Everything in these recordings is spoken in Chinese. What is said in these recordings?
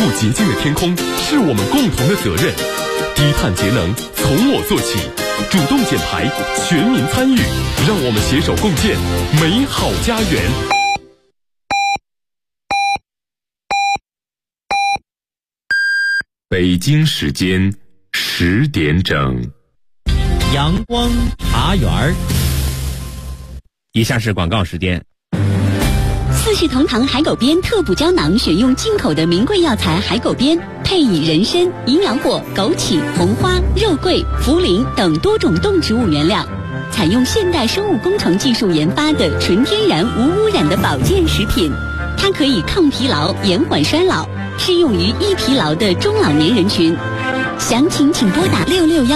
洁净的天空是我们共同的责任。低碳节能从我做起，主动减排，全民参与，让我们携手共建美好家园。北京时间10点整， 阳光茶园。以下是广告时间。 四世同堂海狗鞭特补胶囊，选用进口的名贵药材海狗鞭，配以人参、营养果、枸杞、红花、肉桂、茯苓等多种动植物原料，采用现代生物工程技术研发的纯天然无污染的保健食品。它可以抗疲劳、延缓衰老，适用于易疲劳的中老年人群。详情请拨打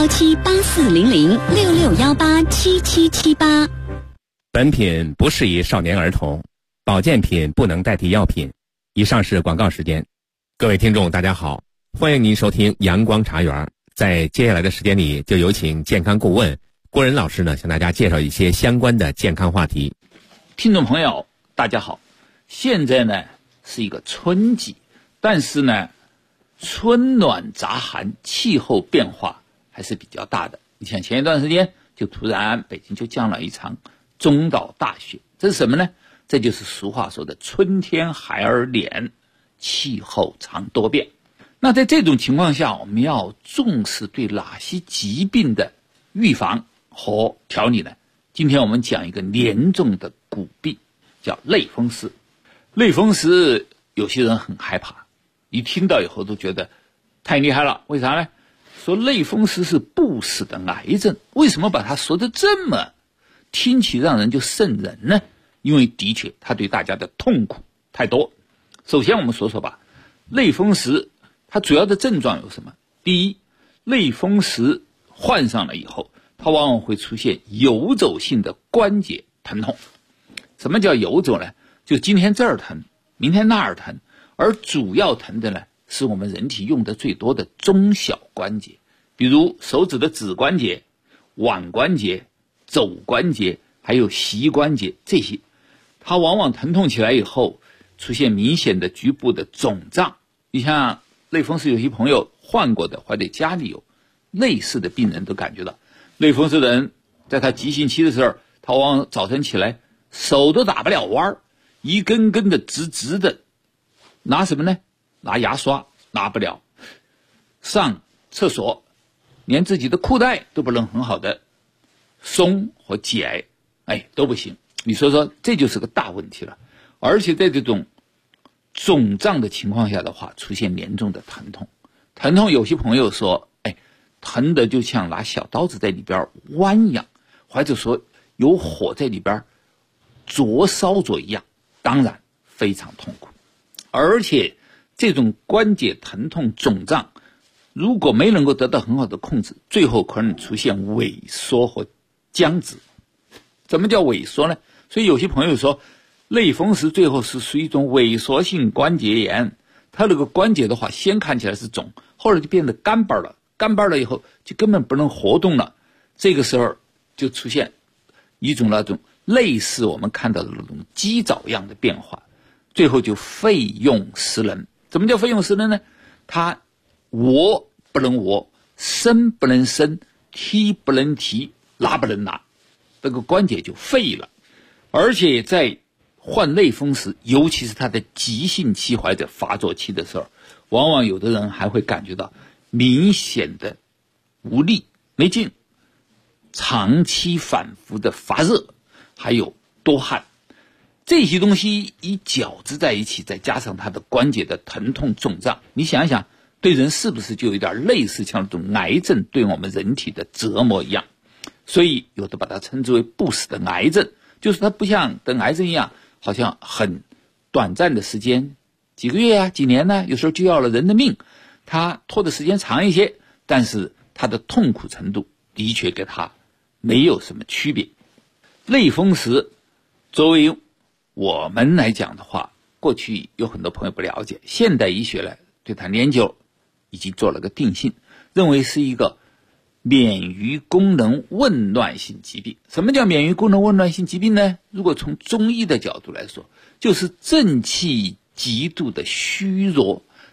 6617840066187778。 本品不适宜少年儿童，保健品不能代替药品。以上是广告时间。各位听众大家好，欢迎您收听阳光茶园。在接下来的时间里，就有请健康顾问郭仁老师呢，向大家介绍一些相关的健康话题。 听众朋友大家好，现在呢是一个春季，但是呢春暖杂寒，气候变化还是比较大的。你像前一段时间就突然北京就降了一场中岛大雪，这是什么呢？这就是俗话说的春天孩儿脸，气候常多变。那在这种情况下，我们要重视对哪些疾病的预防和调理呢？今天我们讲一个严重的骨病，叫类风湿。类风湿有些人很害怕，一听到以后都觉得太厉害了。为啥呢？说类风湿是不死的癌症，为什么把它说的这么听起让人就瘆人呢？因为的确它对大家的痛苦太多。首先我们说说吧，类风湿它主要的症状有什么？第一，类风湿患上了以后，它往往会出现游走性的关节疼痛。什么叫游走呢？就今天这儿疼，明天那儿疼，而主要疼的呢是我们人体用的最多的中小关节，比如手指的指关节、腕关节、肘关节还有膝关节，这些它往往疼痛起来以后出现明显的局部的肿胀。你像类风湿有些朋友患过的，或者家里有类似的病人都感觉到，类风湿的人在他急性期的时候，他往往早晨起来手都打不了弯，一根根的直直的，拿什么呢？拿牙刷拿不了，上厕所连自己的裤带都不能很好的松和解，都不行。你说说，这就是个大问题了。而且在这种肿胀的情况下的话，出现严重的疼痛。疼痛有些朋友说，疼的就像拿小刀子在里边剜一样，或者说有火在里边灼烧着一样，当然非常痛苦。而且这种关节疼痛肿胀如果没能够得到很好的控制，最后可能出现萎缩和僵直。什么叫萎缩呢？所以有些朋友说类风湿最后是属于一种萎缩性关节炎，它那个关节的话先看起来是肿，后来就变得干巴了，干巴了以后就根本不能活动了，这个时候就出现一种那种类似我们看到的那种鸡爪一样的变化，最后就肺用湿冷。怎么叫肺用湿冷呢？它握不能握，伸不能伸，提不能提，拉不能拉，这个关节就废了。而且在患类风湿，尤其是他的急性期或者发作期的时候，往往有的人还会感觉到明显的无力、没劲，长期反复的发热，还有多汗。这些东西一搅织在一起，再加上他的关节的疼痛肿胀，你想想对人是不是就有点类似像这种癌症对我们人体的折磨一样？所以有的把它称之为不死的癌症，就是它不像等癌症一样好像很短暂的时间，几个月啊几年呢，有时候就要了人的命。它拖的时间长一些，但是它的痛苦程度的确跟它没有什么区别。类风湿作为我们来讲的话，过去有很多朋友不了解，现代医学呢对它研究已经做了个定性，认为是一个免疫功能紊乱性疾病。什么叫免疫功能紊乱性疾病呢？如果从中医的角度来说，就是正气极度的虚弱，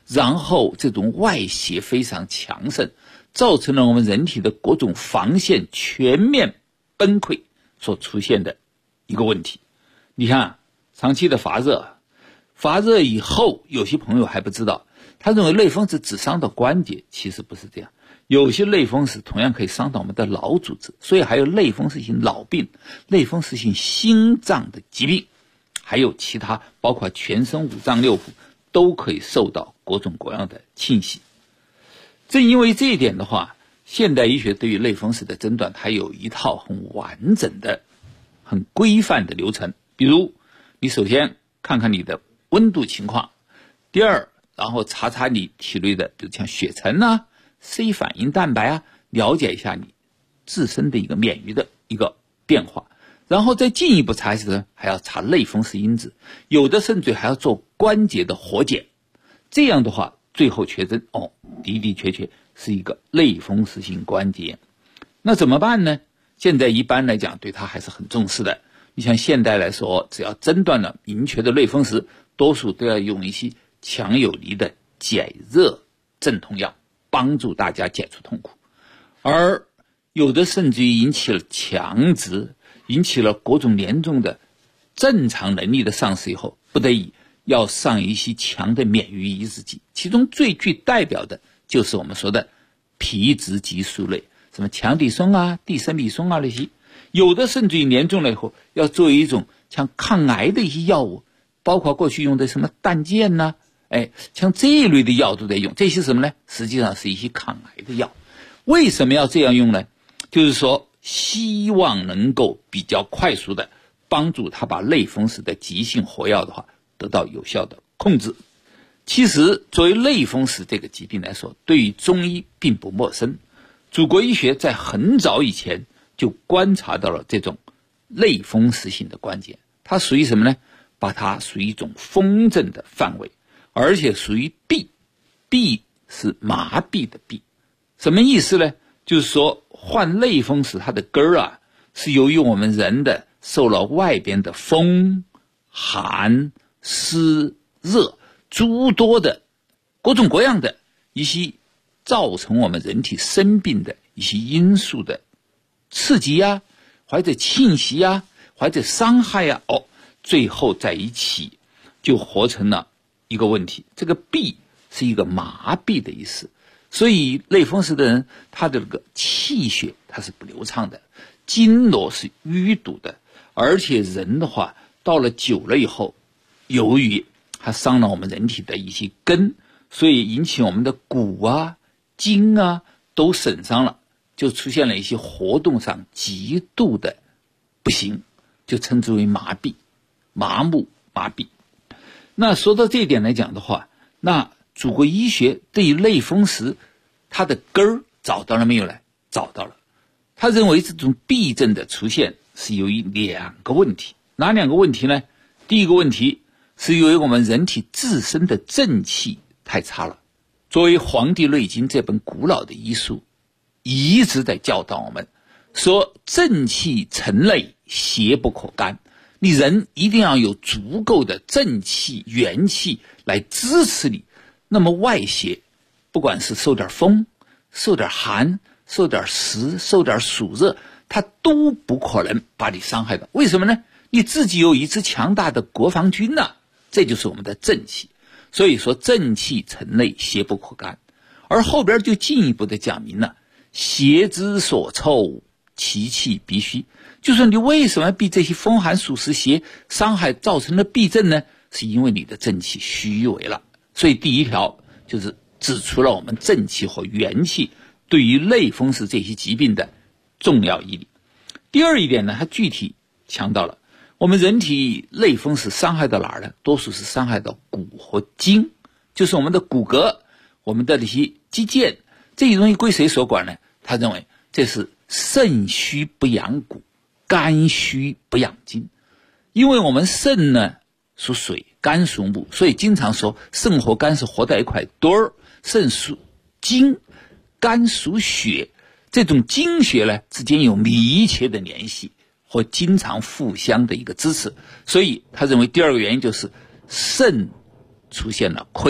然后这种外邪非常强盛，造成了我们人体的各种防线全面崩溃所出现的一个问题。你看长期的发热以后，有些朋友还不知道，他认为类风湿只伤到关节，其实不是这样，有些类风湿同样可以伤到我们的脑组织，所以还有类风湿性脑病、类风湿性心脏的疾病，还有其他包括全身五脏六腑都可以受到各种各样的侵袭。正因为这一点的话，现代医学对于类风湿的诊断它有一套很完整的很规范的流程。比如你首先看看你的温度情况，第二然后查查你体内的比如像血沉啊、C 反应蛋白啊，了解一下你自身的一个免疫的一个变化，然后再进一步查时还要查类风湿因子，有的甚至还要做关节的活检，这样的话最后确诊的的确确是一个类风湿性关节炎。那怎么办呢？现在一般来讲对它还是很重视的。你像现代来说，只要诊断了明确的类风湿，多数都要用一些强有力的解热镇痛药，帮助大家解除痛苦。而有的甚至于引起了强直，引起了各种严重的正常能力的丧失以后，不得已要上一些强的免疫抑制剂，其中最具代表的就是我们说的皮质激素类，什么强地松啊、地生理松啊那些。有的甚至于严重了以后要作为一种像抗癌的一些药物，包括过去用的什么氮健呐，像这一类的药都在用。这些什么呢？实际上是一些抗癌的药。为什么要这样用呢？就是说希望能够比较快速的帮助他把类风湿的急性活药的话得到有效的控制。其实作为类风湿这个疾病来说，对于中医并不陌生。祖国医学在很早以前就观察到了这种类风湿性的关节，它属于什么呢？把它属于一种风症的范围，而且属于痹，痹是麻痹的痹。什么意思呢？就是说患类风湿它的根儿是由于我们人的受了外边的风、寒、湿、热诸多的各种各样的一些造成我们人体生病的一些因素的刺激啊，或者侵袭啊，或者伤害啊，最后在一起就活成了一个问题。这个痹是一个麻痹的意思，所以类风湿的人他的这个气血它是不流畅的，经络是淤堵的，而且人的话到了久了以后，由于它伤了我们人体的一些根，所以引起我们的骨啊、筋啊都损伤了，就出现了一些活动上极度的不行，就称之为麻痹、麻木、麻痹。那说到这一点来讲的话，那祖国医学对于类风湿它的根儿找到了没有呢？找到了。他认为这种痹症的出现是由于两个问题。哪两个问题呢？第一个问题是由于我们人体自身的正气太差了。作为《黄帝内经》这本古老的医书一直在教导我们说，正气沉内，邪不可干。你人一定要有足够的正气、元气来支持你，那么外邪不管是受点风、受点寒、受点湿、受点暑热，它都不可能把你伤害到。为什么呢？你自己有一支强大的国防军这就是我们的正气。所以说正气沉内，邪不可干。而后边就进一步的讲明了，邪之所凑，其气必虚。就说你为什么被这些风寒暑湿邪伤害造成了痹症呢？是因为你的正气虚伪了。所以第一条就是指出了我们正气和元气对于类风湿这些疾病的重要意义。第二一点呢，它具体强调了我们人体类风湿伤害到哪儿呢？多数是伤害到骨和筋，就是我们的骨骼、我们的这些肌腱，这些东西归谁所管呢？他认为这是肾虚不养骨，肝虚不养筋。因为我们肾呢属水，肝属木，所以经常说肾和肝是活在一块堆儿。肾属精，肝属血，这种精血呢之间有密切的联系和经常互相的一个支持。所以他认为第二个原因就是肾出现了亏损，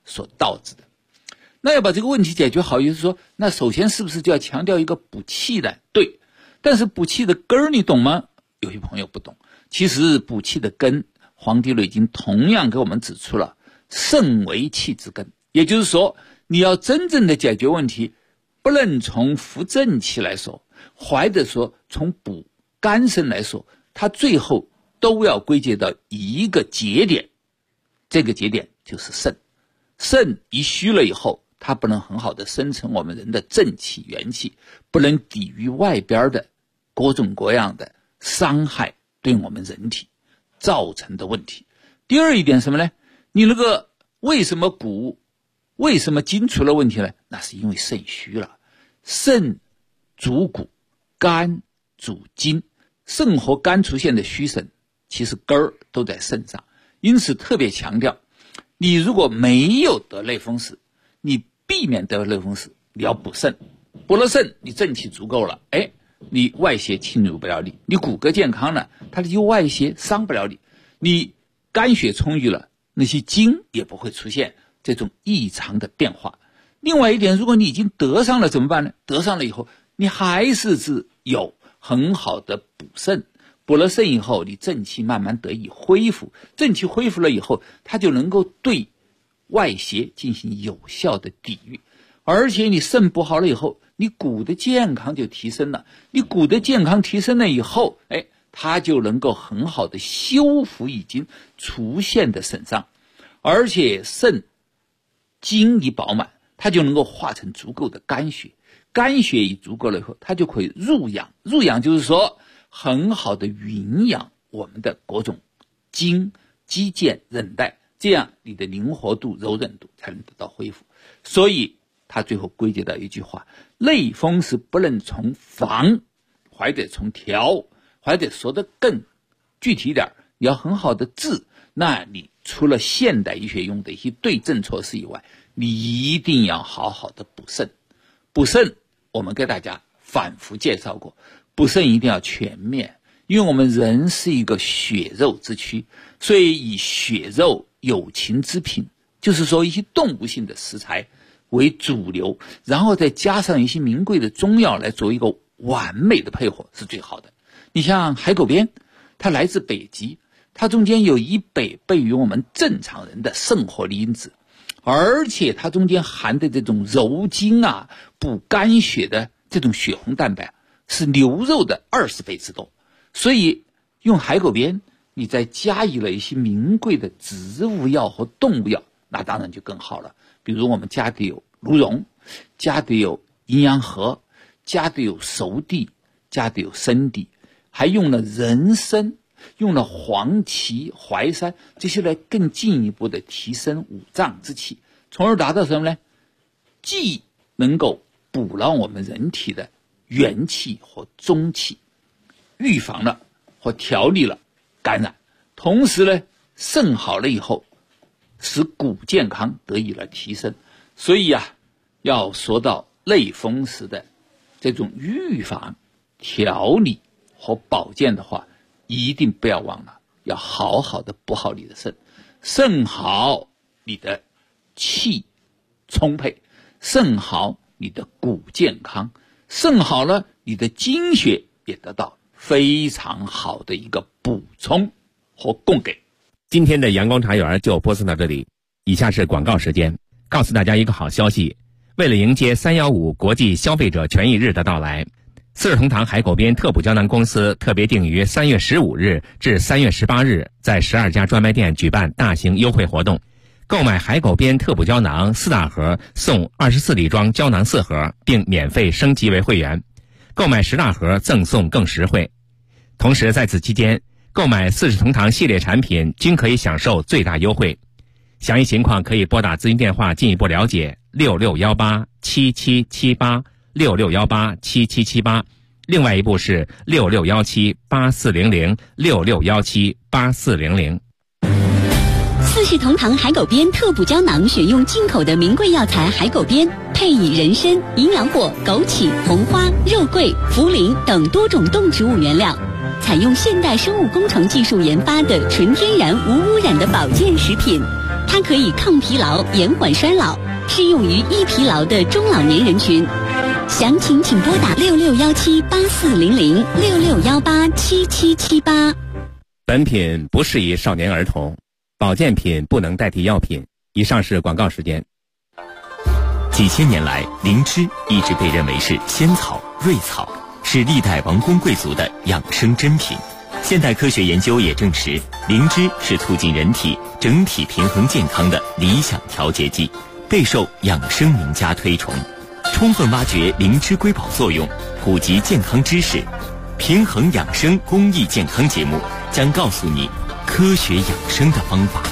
所导致的。那要把这个问题解决好，也就是说，那首先是不是就要强调一个补气的？对，但是补气的根儿你懂吗？有些朋友不懂。其实补气的根，《黄帝内经》同样给我们指出了肾为气之根，也就是说，你要真正的解决问题，不能从扶正气来说，或者说从补肝肾来说，它最后都要归结到一个节点，这个节点就是肾。肾一虚了以后，它不能很好的生成我们人的正气元气，不能抵御外边的各种各样的伤害对我们人体造成的问题。第二一点什么呢？你那个为什么骨为什么筋出了问题呢？那是因为肾虚了。肾主骨，肝主筋，肾和肝出现的虚损，其实根儿都在肾上。因此特别强调，你如果没有得类风湿，你避免得类风湿，你要补肾。补了肾，你正气足够了，你外邪侵入不了你，你骨骼健康了，它就外邪伤不了你，你肝血充裕了，那些筋也不会出现这种异常的变化。另外一点，如果你已经得上了怎么办呢？得上了以后，你还是有很好的补肾，补了肾以后，你正气慢慢得以恢复，正气恢复了以后，它就能够对外邪进行有效的抵御。而且你肾补好了以后，你骨的健康就提升了，你骨的健康提升了以后，它就能够很好的修复已经出现的损伤。而且肾精一饱满，它就能够化成足够的肝血，肝血一足够了以后，它就可以入养，入养就是说很好的营养我们的各种筋、肌腱、韧带，这样你的灵活度、柔韧度才能得到恢复。所以他最后归结到一句话，类风湿不能从防，还得从调，还得说得更具体一点，你要很好的治。那你除了现代医学用的一些对症措施以外，你一定要好好的补肾。补肾我们给大家反复介绍过，补肾一定要全面，因为我们人是一个血肉之躯，所以以血肉有情之品，就是说一些动物性的食材为主流，然后再加上一些名贵的中药来做一个完美的配合，是最好的。你像海狗鞭，它来自北极，它中间有100倍于我们正常人的肾活力因子，而且它中间含的这种柔筋啊、补肝血的这种血红蛋白是牛肉的20倍之多。所以用海狗鞭，你再加以了一些名贵的植物药和动物药，那当然就更好了。比如我们加的有鹿茸，加的有阴阳合，加的有熟地，加的有生地，还用了人参，用了黄芪、淮山，这些来更进一步的提升五脏之气，从而达到什么呢？既能够补了我们人体的元气和中气，预防了或调理了感染，同时呢，肾好了以后，使骨健康得以了提升。所以要说到类风湿的这种预防、调理和保健的话，一定不要忘了要好好的补好你的肾。肾好，你的气充沛；肾好，你的骨健康；肾好了，你的精血也得到非常好的一个补充和供给。 今天的阳光茶园就播送到这里，以下是广告时间。告诉大家一个好消息，为了迎接315国际消费者权益日的到来，四世同堂海狗鞭特补胶囊公司特别定于3月15日至3月18日，在12家专卖店举办大型优惠活动。购买海狗鞭特补胶囊4大盒送24粒装胶囊4盒，并免费升级为会员；购买10大盒赠送更实惠。同时在此期间，购买四世同堂系列产品均可以享受最大优惠。详细情况可以拨打咨询电话进一步了解，66187778 66187778，另外一部是66178400 66178400。 四世同堂海狗鞭特补胶囊选用进口的名贵药材海狗鞭，配以人参、营养果、枸杞、红花、肉桂、茯苓等多种动植物原料，采用现代生物工程技术研发的纯天然无污染的保健食品。 它可以抗疲劳、延缓衰老，适用于易疲劳的中老年人群。详情请拨打6617840066187778。 本品不适宜少年儿童，保健品不能代替药品。以上是广告时间。 几千年来，灵芝一直被认为是仙草、瑞草，是历代王公贵族的养生珍品。现代科学研究也证实，灵芝是促进人体整体平衡健康的理想调节剂，备受养生名家推崇。充分挖掘灵芝瑰宝作用，普及健康知识，平衡养生公益健康节目将告诉你科学养生的方法。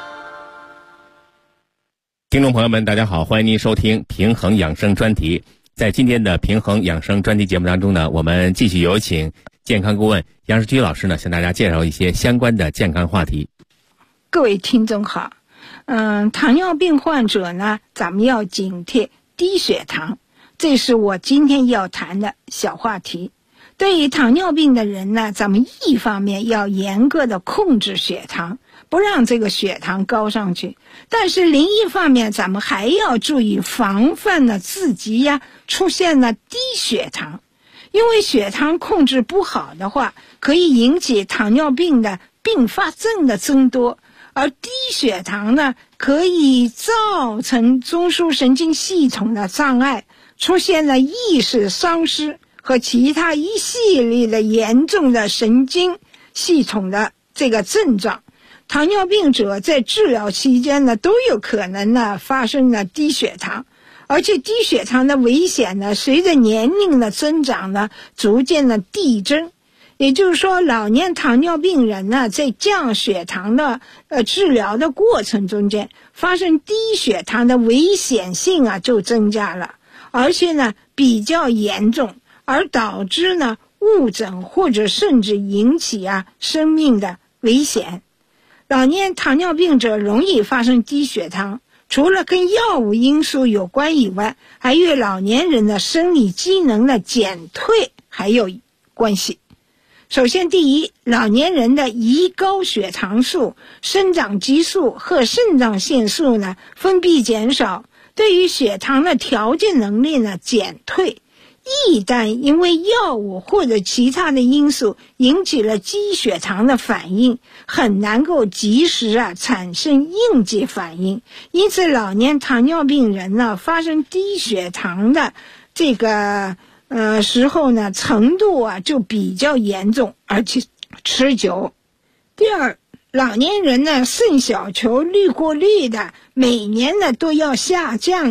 听众朋友们，大家好，欢迎您收听平衡养生专题。在今天的平衡养生专题节目当中呢，我们继续有请健康顾问杨世居老师呢，向大家介绍一些相关的健康话题。 各位听众好，糖尿病患者呢，咱们要警惕低血糖，这是我今天要谈的小话题。对于糖尿病的人呢，咱们一方面要严格的控制血糖，不让这个血糖高上去，但是另一方面咱们还要注意防范呢自己出现了低血糖。因为血糖控制不好的话，可以引起糖尿病的并发症的增多，而低血糖呢，可以造成中枢神经系统的障碍，出现了意识丧失和其他一系列的严重的神经系统的这个症状。糖尿病者在治疗期间呢，都有可能呢发生了低血糖，而且低血糖的危险呢，随着年龄的增长呢，逐渐的递增。也就是说，老年糖尿病人呢，在降血糖的治疗的过程中间，发生低血糖的危险性就增加了，而且呢比较严重，而导致呢误诊或者甚至引起生命的危险。老年糖尿病者容易发生低血糖，除了跟药物因素有关以外，还与老年人的生理机能的减退还有关系。首先，第一，老年人的胰高血糖素、生长激素和肾上腺素呢分泌减少，对于血糖的调节能力呢减退。一旦因为药物或者其他的因素引起了低血糖的反应，很难够及时产生应激反应，因此老年糖尿病人呢发生低血糖的这个时候呢，程度就比较严重，而且持久。第二，老年人呢肾小球滤过率的每年呢都要下降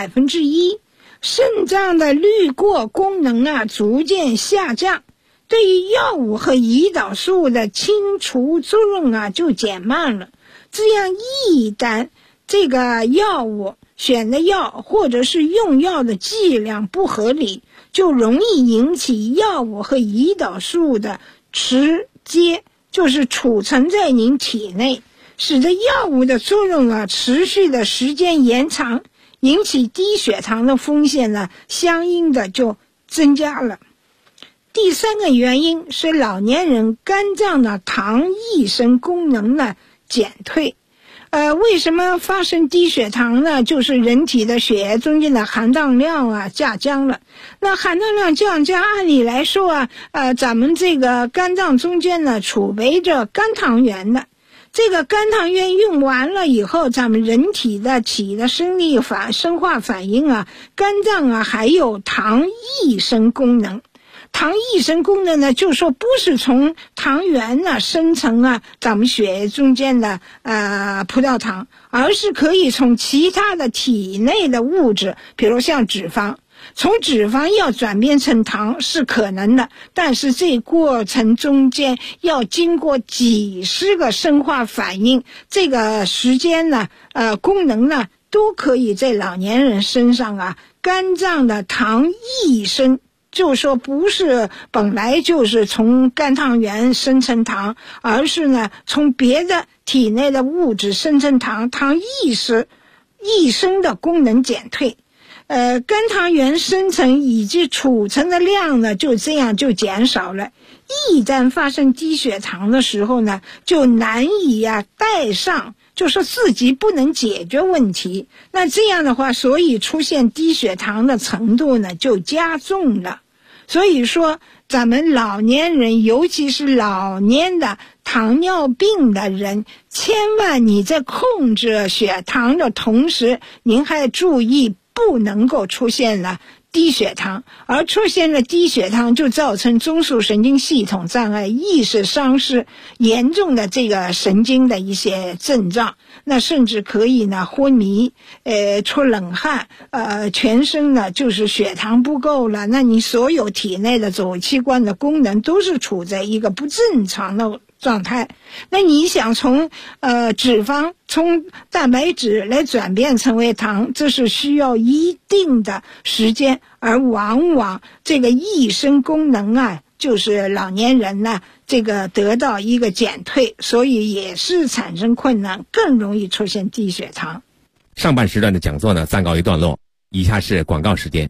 1%，肾脏的滤过功能逐渐下降，对于药物和胰岛素的清除作用就减慢了。这样一旦这个药物选的药或者是用药的剂量不合理，就容易引起药物和胰岛素的持接，就是储存在您体内，使得药物的作用持续的时间延长，引起低血糖的风险呢相应的就增加了。第三个原因是老年人肝脏的糖异生功能呢减退。为什么发生低血糖呢？就是人体的血液中间的含糖量下降了。那含糖量降，按理来说咱们这个肝脏中间呢储备着肝糖原的，这个肝糖原用完了以后，咱们人体的起的生化反应肝脏还有糖异生功能。糖异生功能呢，就是说不是从糖原生成咱们血液中间的葡萄糖，而是可以从其他的体内的物质，比如像脂肪，从脂肪要转变成糖是可能的，但是这过程中间要经过几十个生化反应，这个时间呢功能呢都可以在老年人身上肝脏的糖异生，就说不是本来就是从肝糖原生成糖，而是呢从别的体内的物质生成糖，糖异生的功能减退。肝糖原生成以及储存的量呢就这样就减少了。一旦发生低血糖的时候呢，就难以带上就是自己不能解决问题。那这样的话，所以出现低血糖的程度呢就加重了。所以说咱们老年人，尤其是老年的糖尿病的人，千万你在控制血糖的同时，您还注意不能够出现了低血糖，而出现了低血糖就造成中枢神经系统障碍、意识丧失，严重的这个神经的一些症状，那甚至可以呢昏迷，出冷汗，全身呢就是血糖不够了，那你所有体内的左器官的功能都是处在一个不正常的状态。那你想从脂肪从蛋白质来转变成为糖，这是需要一定的时间，而往往这个益生功能啊，就是老年人呢这个得到一个减退，所以也是产生困难，更容易出现低血糖。 上半时段的讲座呢暂告一段落，以下是广告时间。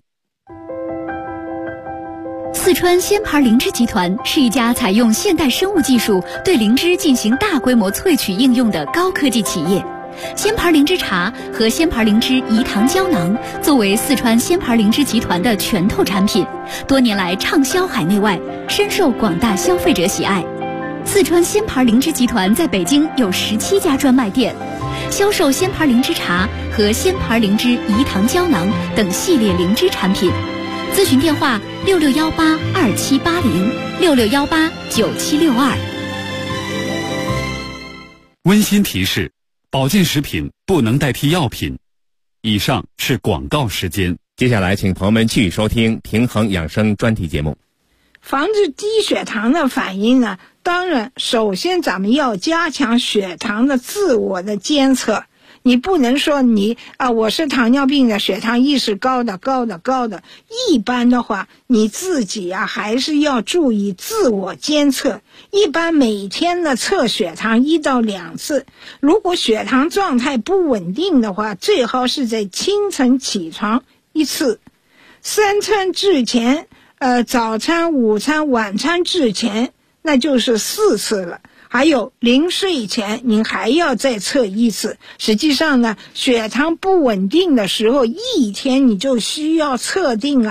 四川鲜牌灵芝集团是一家采用现代生物技术对灵芝进行大规模萃取应用的高科技企业。鲜牌灵芝茶和鲜牌灵芝饴糖胶囊作为四川鲜牌灵芝集团的拳头产品，多年来畅销海内外，深受广大消费者喜爱。四川鲜牌灵芝集团在北京有17家专卖店，销售鲜牌灵芝茶和鲜牌灵芝饴糖胶囊等系列灵芝产品。咨询电话66182780，66189762。 温馨提示：保健食品不能代替药品。以上是广告时间。 接下来请朋友们继续收听平衡养生专题节目。 防治低血糖的反应呢，当然首先咱们要加强血糖的自我的监测。你不能说我是糖尿病的，血糖一是高的。一般的话，你自己还是要注意自我监测。一般每天的测血糖1到2次。如果血糖状态不稳定的话，最好是在清晨起床1次，3餐之前，早餐、午餐、晚餐之前，那就是4次了。还有临睡前您还要再测1次。实际上呢，血糖不稳定的时候，一天你就需要测定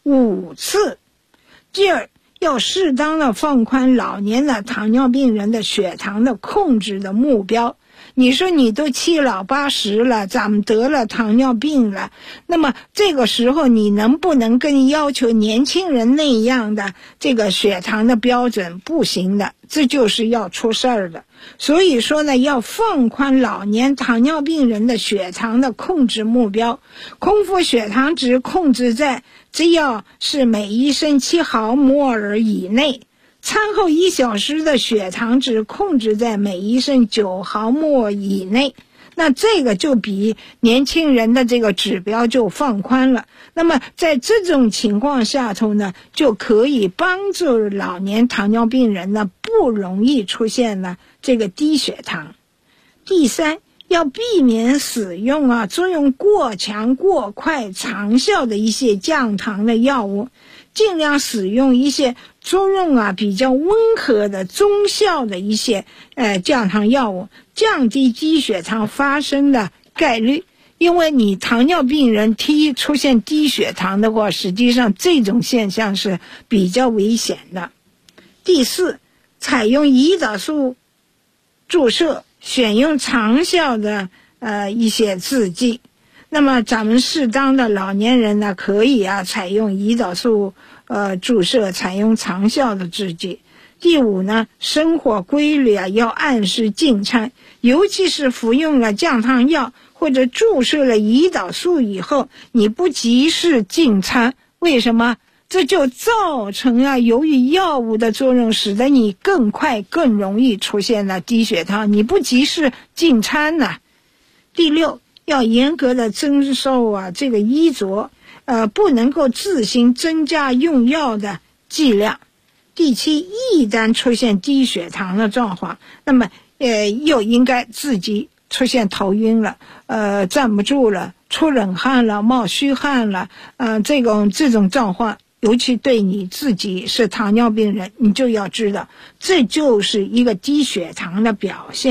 5次。第二，要适当的放宽老年的糖尿病人的血糖的控制的目标。你说你都7老80了，咱们得了糖尿病了，那么这个时候你能不能跟要求年轻人那样的这个血糖的标准？不行的，这就是要出事儿的。所以说呢，要放宽老年糖尿病人的血糖的控制目标。空腹血糖值控制在只要是每1升7毫摩尔以内，餐后1小时的血糖值控制在每1升9毫摩尔以内，那这个就比年轻人的这个指标就放宽了。那么在这种情况下头呢，就可以帮助老年糖尿病人呢不容易出现了这个低血糖。第三，要避免使用作用过强、过快、长效的一些降糖的药物，尽量使用一些作用比较温和的中效的一些降糖药物，降低低血糖发生的概率。因为你糖尿病人出现低血糖的话，实际上这种现象是比较危险的。第四，采用胰岛素注射，选用长效的一些制剂。那么咱们适当的老年人呢，可以采用胰岛素注射，采用长效的制剂。第五呢，生活规律要按时进餐，尤其是服用了降糖药或者注射了胰岛素以后，你不及时进餐，为什么？这就造成由于药物的作用，使得你更快更容易出现了低血糖，你不及时进餐呢。第六，要严格的遵守这个医嘱，不能够自行增加用药的剂量。第七，一旦出现低血糖的状况，那么又应该自己出现头晕了，站不住了，出冷汗了，冒虚汗了，这种状况，尤其对你自己是糖尿病人，你就要知道，这就是一个低血糖的表现。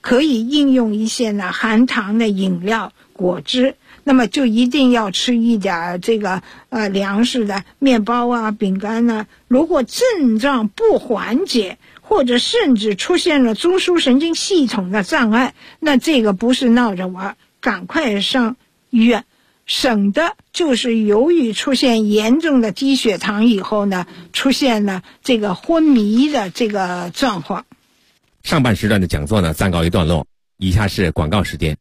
可以应用一些呢含糖的饮料、果汁。那么就一定要吃一点这个粮食的面包啊、饼干啊。如果症状不缓解，或者甚至出现了中枢神经系统的障碍，那这个不是闹着玩，赶快上医院。省得就是由于出现严重的低血糖以后呢，出现了这个昏迷的这个状况。 上半时段的讲座呢暂告一段落，以下是广告时间。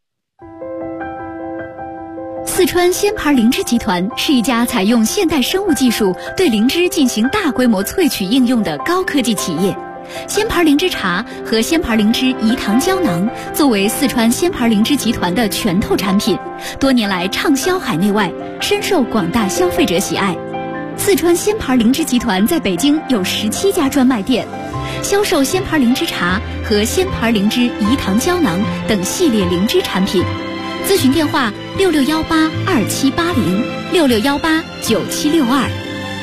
四川仙牌灵芝集团是一家采用现代生物技术对灵芝进行大规模萃取应用的高科技企业。仙牌灵芝茶和仙牌灵芝饴糖胶囊作为四川仙牌灵芝集团的拳头产品，多年来畅销海内外，深受广大消费者喜爱。四川仙牌灵芝集团在北京有17家专卖店，销售仙牌灵芝茶和仙牌灵芝饴糖胶囊等系列灵芝产品。咨询电话66182780，66189762。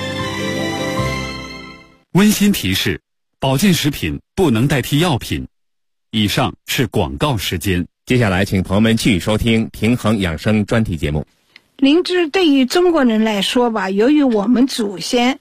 温馨提示：保健食品不能代替药品。以上是广告时间。 接下来请朋友们继续收听平衡养生专题节目。 灵芝对于中国人来说吧，由于我们祖先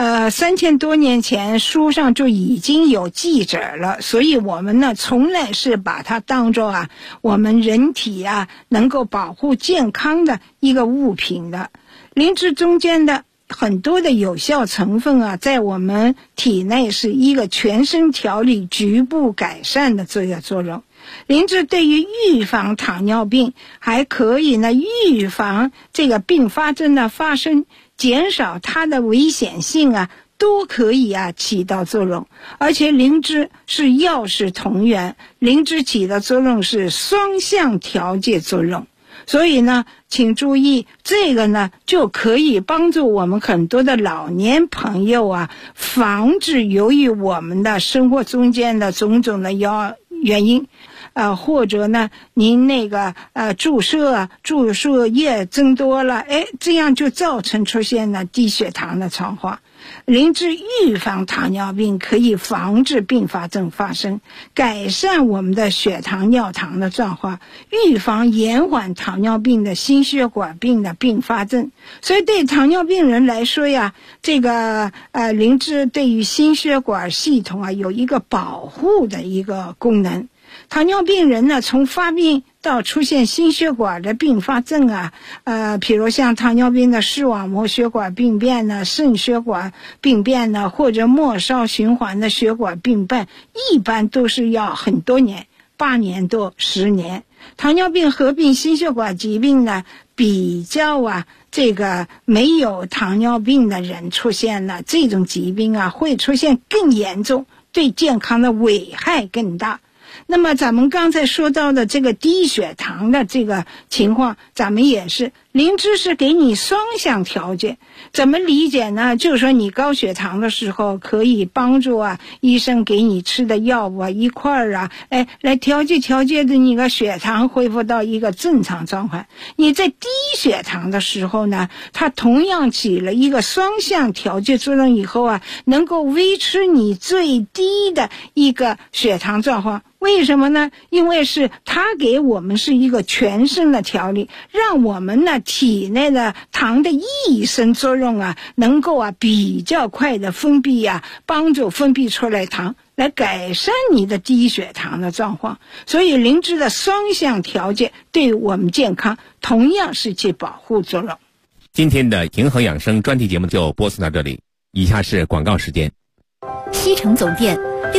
3000多年前书上就已经有记载了，所以我们呢从来是把它当作我们人体能够保护健康的一个物品的。灵芝中间的很多的有效成分在我们体内是一个全身调理、局部改善的这个作用。灵芝对于预防糖尿病，还可以呢预防这个并发症的发生，减少它的危险性都可以起到作用。而且灵芝是药食同源，灵芝起的作用是双向调节作用。所以呢，请注意，这个呢就可以帮助我们很多的老年朋友防止由于我们的生活中间的种种的原因，或者呢您那个注射液增多了，这样就造成出现了低血糖的状况。灵芝预防糖尿病，可以防治并发症发生，改善我们的血糖尿糖的状况，预防延缓糖尿病的心血管病的并发症。所以对糖尿病人来说这个灵芝对于心血管系统有一个保护的一个功能。糖尿病人呢，从发病到出现心血管的并发症比如像糖尿病的视网膜血管病变呢、肾血管病变呢，或者末梢循环的血管病变，一般都是要很多年，8年多10年。糖尿病合并心血管疾病呢，比较这个没有糖尿病的人出现了这种疾病会出现更严重，对健康的危害更大。那么咱们刚才说到的这个低血糖的这个情况，咱们也是灵芝是给你双向调节。怎么理解呢？就是说你高血糖的时候，可以帮助医生给你吃的药物一块儿来调节的你的血糖恢复到一个正常状态。你在低血糖的时候呢，它同样起了一个双向调节作用以后能够维持你最低的一个血糖状况。为什么呢？因为是它给我们是一个全身的调理，让我们呢体内的糖的益生作用能够比较快的分泌帮助分泌出来糖，来改善你的低血糖的状况。所以灵芝的双向调节对我们健康同样是起保护作用。 今天的平衡养生专题节目就播送到这里，以下是广告时间。 西城总店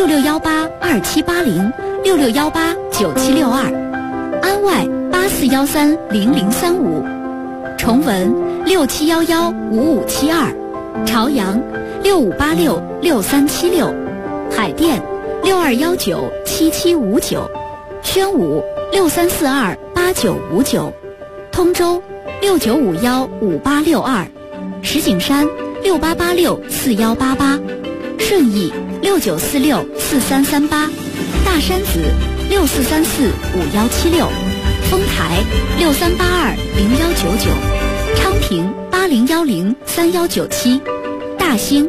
66182780，66189762，安外84130035，崇文67115572，朝阳65866376，海淀62197759，宣武63428959，通州69515862，石景山68864188，顺义69464338，大山子64345176，丰台63820199，昌平80103197，大兴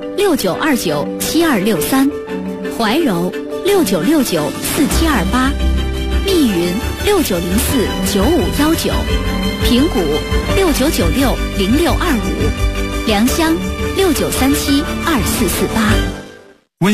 69297263，怀柔69694728， 密云69049519，平谷69960625，良乡69372448。